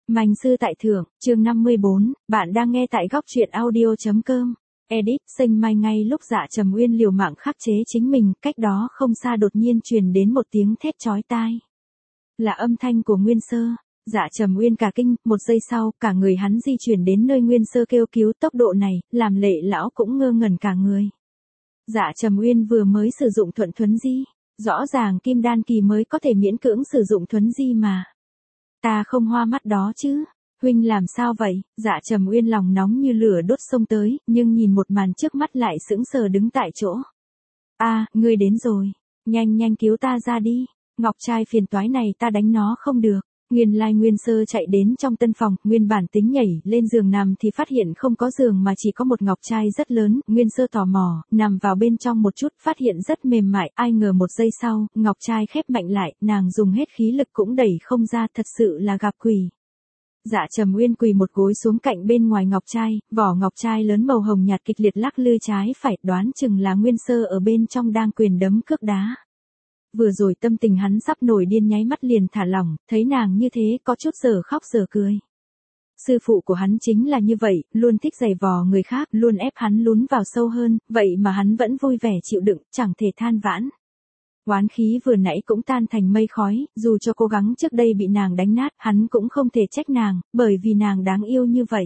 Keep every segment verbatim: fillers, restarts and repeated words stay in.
Manh sư tại thượng, chương năm mươi bốn, bạn đang nghe tại góc truyện audio.com. Edit, xanh mai ngay lúc Dạ Trầm Uyên liều mạng khắc chế chính mình, cách đó không xa đột nhiên truyền đến một tiếng thét chói tai. Là âm thanh của Nguyên Sơ. Dạ Trầm Uyên cả kinh, một giây sau, cả người hắn di chuyển đến nơi Nguyên Sơ kêu cứu, tốc độ này, làm Lệ lão cũng ngơ ngẩn cả người. Dạ Trầm Uyên vừa mới sử dụng thuận thuấn di, rõ ràng kim đan kỳ mới có thể miễn cưỡng sử dụng thuấn di mà. Ta không hoa mắt đó chứ, huynh làm sao vậy? Dạ Trầm Uyên lòng nóng như lửa đốt xông tới, nhưng nhìn một màn trước mắt lại sững sờ đứng tại chỗ. A, ngươi đến rồi, nhanh nhanh cứu ta ra đi, ngọc trai phiền toái này ta đánh nó không được. Nguyên lai Nguyên Sơ chạy đến trong tân phòng, nguyên bản tính nhảy lên giường nằm thì phát hiện không có giường mà chỉ có một ngọc trai rất lớn, Nguyên Sơ tò mò, nằm vào bên trong một chút, phát hiện rất mềm mại, ai ngờ một giây sau, ngọc trai khép mạnh lại, nàng dùng hết khí lực cũng đẩy không ra, thật sự là gặp quỷ. Dạ Trầm Uyên quỳ một gối xuống cạnh bên ngoài ngọc trai, vỏ ngọc trai lớn màu hồng nhạt kịch liệt lắc lư trái phải, đoán chừng là Nguyên Sơ ở bên trong đang quyền đấm cước đá. Vừa rồi tâm tình hắn sắp nổi điên nháy mắt liền thả lỏng, thấy nàng như thế có chút giờ khóc giờ cười. Sư phụ của hắn chính là như vậy, luôn thích giày vò người khác, luôn ép hắn lún vào sâu hơn, vậy mà hắn vẫn vui vẻ chịu đựng, chẳng thể than vãn. Oán khí vừa nãy cũng tan thành mây khói, dù cho cố gắng trước đây bị nàng đánh nát, hắn cũng không thể trách nàng, bởi vì nàng đáng yêu như vậy.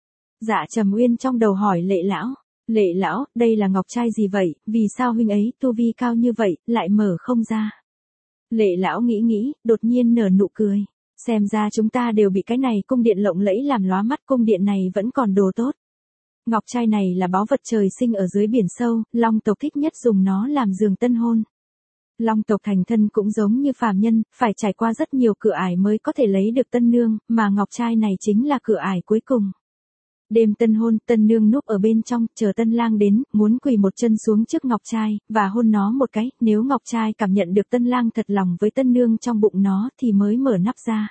Dạ Trầm Uyên trong đầu hỏi Lệ lão. Lệ lão, đây là ngọc trai gì vậy, vì sao huynh ấy, tu vi cao như vậy, lại mở không ra? Lệ lão nghĩ nghĩ, đột nhiên nở nụ cười. Xem ra chúng ta đều bị cái này cung điện lộng lẫy làm lóa mắt, cung điện này vẫn còn đồ tốt. Ngọc trai này là báu vật trời sinh ở dưới biển sâu, Long tộc thích nhất dùng nó làm giường tân hôn. Long tộc thành thân cũng giống như phàm nhân, phải trải qua rất nhiều cửa ải mới có thể lấy được tân nương, mà ngọc trai này chính là cửa ải cuối cùng. Đêm tân hôn, tân nương núp ở bên trong, chờ tân lang đến, muốn quỳ một chân xuống trước ngọc trai, và hôn nó một cái, nếu ngọc trai cảm nhận được tân lang thật lòng với tân nương trong bụng nó thì mới mở nắp ra.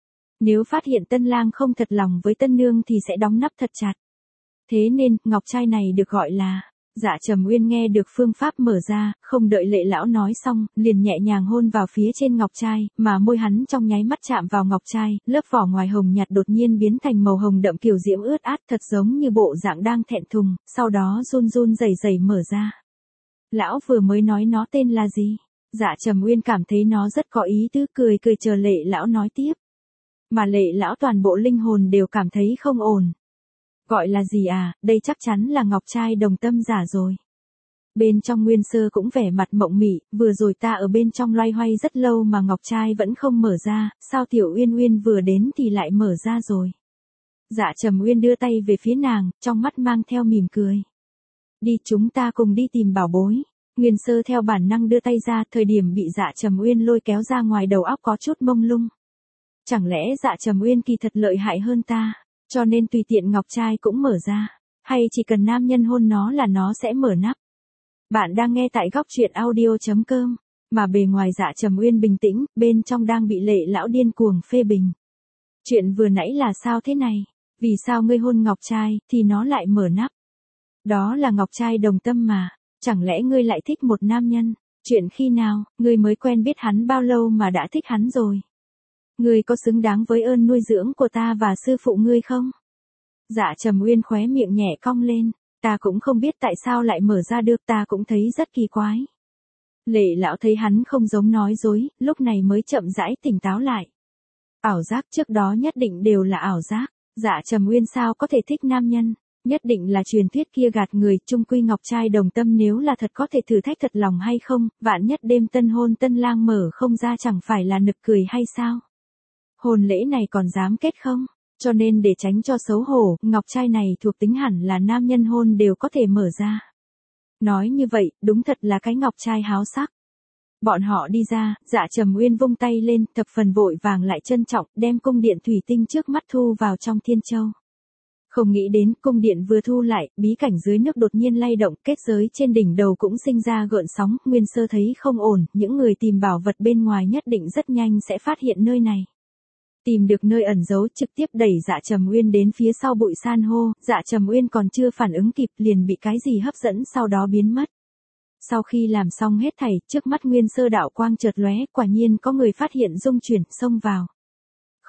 Nếu phát hiện tân lang không thật lòng với tân nương thì sẽ đóng nắp thật chặt. Thế nên, ngọc trai này được gọi là... Dạ Trầm Uyên nghe được phương pháp mở ra, không đợi Lệ lão nói xong, liền nhẹ nhàng hôn vào phía trên ngọc trai, mà môi hắn trong nháy mắt chạm vào ngọc trai, lớp vỏ ngoài hồng nhạt đột nhiên biến thành màu hồng đậm kiều diễm ướt át, thật giống như bộ dạng đang thẹn thùng, sau đó run run rẩy rẩy mở ra. Lão vừa mới nói nó tên là gì? Dạ Trầm Uyên cảm thấy nó rất có ý tứ, cười cười chờ Lệ lão nói tiếp. Mà Lệ lão toàn bộ linh hồn đều cảm thấy không ổn. Gọi là gì à, đây chắc chắn là ngọc trai đồng tâm giả rồi. Bên trong Nguyên Sơ cũng vẻ mặt mộng mị, vừa rồi ta ở bên trong loay hoay rất lâu mà ngọc trai vẫn không mở ra, sao Tiểu Uyên Uyên vừa đến thì lại mở ra rồi. Dạ Trầm Uyên đưa tay về phía nàng, trong mắt mang theo mỉm cười. Đi, chúng ta cùng đi tìm bảo bối. Nguyên Sơ theo bản năng đưa tay ra, thời điểm bị Dạ Trầm Uyên lôi kéo ra ngoài đầu óc có chút mông lung. Chẳng lẽ Dạ Trầm Uyên kỳ thật lợi hại hơn ta? Cho nên tùy tiện ngọc trai cũng mở ra, hay chỉ cần nam nhân hôn nó là nó sẽ mở nắp. Bạn đang nghe tại góc truyện audio.com, mà bề ngoài Dạ Trầm Uyên bình tĩnh, bên trong đang bị Lệ lão điên cuồng phê bình. Chuyện vừa nãy là sao thế này? Vì sao ngươi hôn ngọc trai, thì nó lại mở nắp? Đó là ngọc trai đồng tâm mà, chẳng lẽ ngươi lại thích một nam nhân? Chuyện khi nào, ngươi mới quen biết hắn bao lâu mà đã thích hắn rồi? Ngươi có xứng đáng với ơn nuôi dưỡng của ta và sư phụ ngươi không? Dạ Trầm Uyên khóe miệng nhẹ cong lên, ta cũng không biết tại sao lại mở ra được, ta cũng thấy rất kỳ quái. Lệ lão thấy hắn không giống nói dối, lúc này mới chậm rãi tỉnh táo lại. Ảo giác trước đó nhất định đều là ảo giác, Dạ Trầm Uyên sao có thể thích nam nhân, nhất định là truyền thuyết kia gạt người, chung quy ngọc trai đồng tâm nếu là thật có thể thử thách thật lòng hay không, vạn nhất đêm tân hôn tân lang mở không ra chẳng phải là nực cười hay sao? Hôn lễ này còn dám kết không? Cho nên để tránh cho xấu hổ, ngọc trai này thuộc tính hẳn là nam nhân hôn đều có thể mở ra. Nói như vậy, đúng thật là cái ngọc trai háo sắc. Bọn họ đi ra, Dạ Trầm Uyên vung tay lên, thập phần vội vàng lại trân trọng, đem cung điện thủy tinh trước mắt thu vào trong thiên châu. Không nghĩ đến, cung điện vừa thu lại, bí cảnh dưới nước đột nhiên lay động, kết giới trên đỉnh đầu cũng sinh ra gợn sóng, Nguyên Sơ thấy không ổn, những người tìm bảo vật bên ngoài nhất định rất nhanh sẽ phát hiện nơi này. Tìm được nơi ẩn giấu, trực tiếp đẩy Dạ Trầm Uyên đến phía sau bụi san hô, Dạ Trầm Uyên còn chưa phản ứng kịp liền bị cái gì hấp dẫn sau đó biến mất. Sau khi làm xong hết thảy, trước mắt Nguyên Sơ đạo quang chợt lóe, quả nhiên có người phát hiện dung chuyển, xông vào.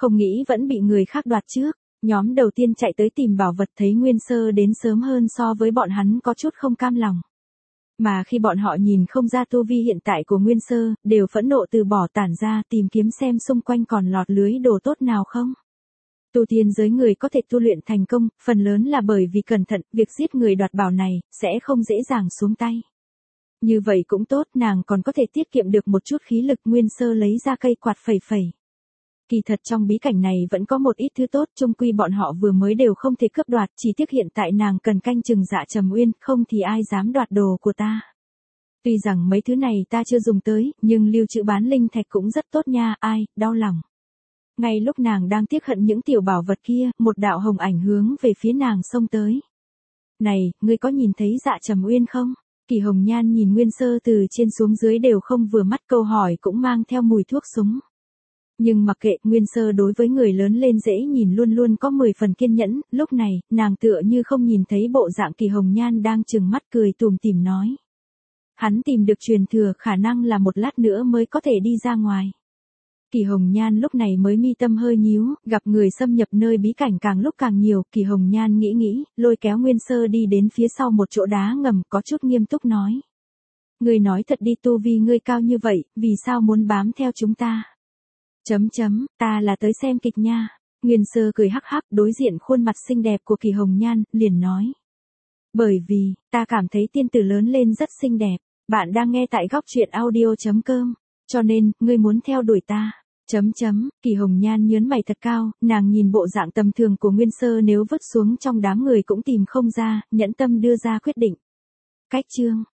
Không nghĩ vẫn bị người khác đoạt trước. Nhóm đầu tiên chạy tới tìm bảo vật thấy Nguyên Sơ đến sớm hơn so với bọn hắn có chút không cam lòng. Mà khi bọn họ nhìn không ra tu vi hiện tại của Nguyên Sơ, đều phẫn nộ từ bỏ tản ra tìm kiếm xem xung quanh còn lọt lưới đồ tốt nào không. Tu tiên giới người có thể tu luyện thành công, phần lớn là bởi vì cẩn thận, việc giết người đoạt bảo này, sẽ không dễ dàng xuống tay. Như vậy cũng tốt, nàng còn có thể tiết kiệm được một chút khí lực. Nguyên Sơ lấy ra cây quạt phẩy phẩy. Kỳ thật trong bí cảnh này vẫn có một ít thứ tốt, chung quy bọn họ vừa mới đều không thể cướp đoạt, chỉ tiếc hiện tại nàng cần canh chừng Dạ Trầm Uyên, không thì ai dám đoạt đồ của ta. Tuy rằng mấy thứ này ta chưa dùng tới, nhưng lưu trữ bán linh thạch cũng rất tốt nha, ai, đau lòng. Ngay lúc nàng đang tiếc hận những tiểu bảo vật kia, một đạo hồng ảnh hướng về phía nàng xông tới. Này, ngươi có nhìn thấy Dạ Trầm Uyên không? Kỳ Hồng Nhan nhìn Nguyên Sơ từ trên xuống dưới đều không vừa mắt, câu hỏi cũng mang theo mùi thuốc súng. Nhưng mặc kệ, Nguyên Sơ đối với người lớn lên dễ nhìn luôn luôn có mười phần kiên nhẫn, lúc này, nàng tựa như không nhìn thấy bộ dạng Kỳ Hồng Nhan đang trừng mắt cười tủm tỉm nói. Hắn tìm được truyền thừa, khả năng là một lát nữa mới có thể đi ra ngoài. Kỳ Hồng Nhan lúc này mới mi tâm hơi nhíu, gặp người xâm nhập nơi bí cảnh càng lúc càng nhiều, Kỳ Hồng Nhan nghĩ nghĩ, lôi kéo Nguyên Sơ đi đến phía sau một chỗ đá ngầm, có chút nghiêm túc nói. Ngươi nói thật đi, tu vi ngươi cao như vậy, vì sao muốn bám theo chúng ta? Chấm chấm, ta là tới xem kịch nha. Nguyên Sơ cười hắc hắc đối diện khuôn mặt xinh đẹp của Kỳ Hồng Nhan, liền nói. Bởi vì, ta cảm thấy tiên tử lớn lên rất xinh đẹp, bạn đang nghe tại góc truyện audio chấm com, cho nên, ngươi muốn theo đuổi ta. Chấm chấm, Kỳ Hồng Nhan nhớn mày thật cao, nàng nhìn bộ dạng tầm thường của Nguyên Sơ nếu vứt xuống trong đám người cũng tìm không ra, nhẫn tâm đưa ra quyết định. Cách chương